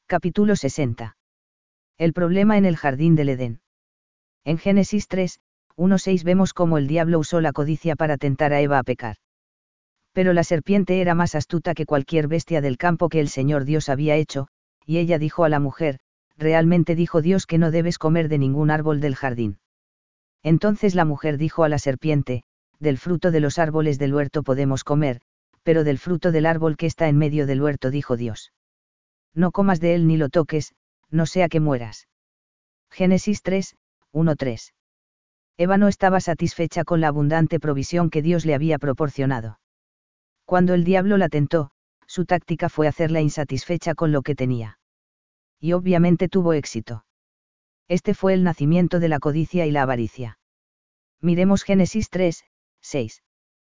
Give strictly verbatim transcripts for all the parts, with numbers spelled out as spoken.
Capítulo sesenta. El problema en el jardín del Edén. En Génesis tres, uno seis vemos cómo el diablo usó la codicia para tentar a Eva a pecar. Pero la serpiente era más astuta que cualquier bestia del campo que el Señor Dios había hecho, y ella dijo a la mujer, realmente dijo Dios que no debes comer de ningún árbol del jardín. Entonces la mujer dijo a la serpiente, del fruto de los árboles del huerto podemos comer, pero del fruto del árbol que está en medio del huerto dijo Dios. No comas de él ni lo toques, no sea que mueras. Génesis tres, uno tres. Eva no estaba satisfecha con la abundante provisión que Dios le había proporcionado. Cuando el diablo la tentó, su táctica fue hacerla insatisfecha con lo que tenía. Y obviamente tuvo éxito. Este fue el nacimiento de la codicia y la avaricia. Miremos Génesis tres, seis.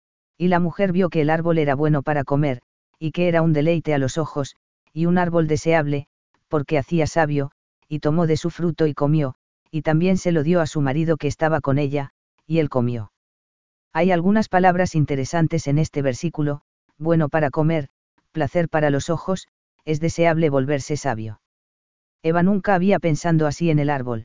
Y la mujer vio que el árbol era bueno para comer, y que era un deleite a los ojos, y un árbol deseable, porque hacía sabio, y tomó de su fruto y comió, y también se lo dio a su marido que estaba con ella, y él comió. Hay algunas palabras interesantes en este versículo: bueno para comer, placer para los ojos, es deseable volverse sabio. Eva nunca había pensado así en el árbol.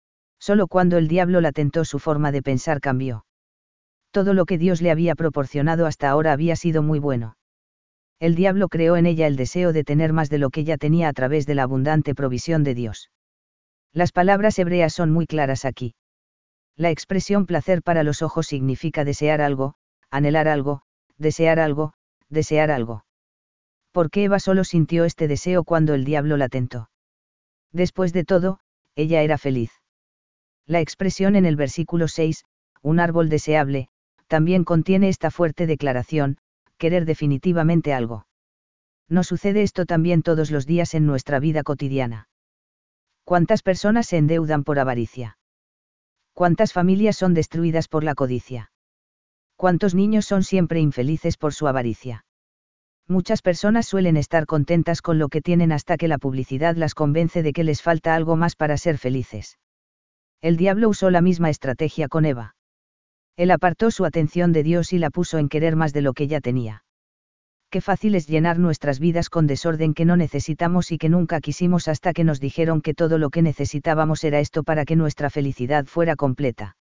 Solo cuando el diablo la tentó su forma de pensar cambió. Todo lo que Dios le había proporcionado hasta ahora había sido muy bueno. El diablo creó en ella el deseo de tener más de lo que ella tenía a través de la abundante provisión de Dios. Las palabras hebreas son muy claras aquí. La expresión placer para los ojos significa desear algo, anhelar algo, desear algo, desear algo. ¿Por qué Eva solo sintió este deseo cuando el diablo la tentó? Después de todo, ella era feliz. La expresión en el versículo seis, un árbol deseable, también contiene esta fuerte declaración: querer definitivamente algo. ¿No sucede esto también todos los días en nuestra vida cotidiana? ¿Cuántas personas se endeudan por avaricia? ¿Cuántas familias son destruidas por la codicia? ¿Cuántos niños son siempre infelices por su avaricia? Muchas personas suelen estar contentas con lo que tienen hasta que la publicidad las convence de que les falta algo más para ser felices. El diablo usó la misma estrategia con Eva. Él apartó su atención de Dios y la puso en querer más de lo que ya tenía. Qué fácil es llenar nuestras vidas con desorden que no necesitamos y que nunca quisimos hasta que nos dijeron que todo lo que necesitábamos era esto para que nuestra felicidad fuera completa.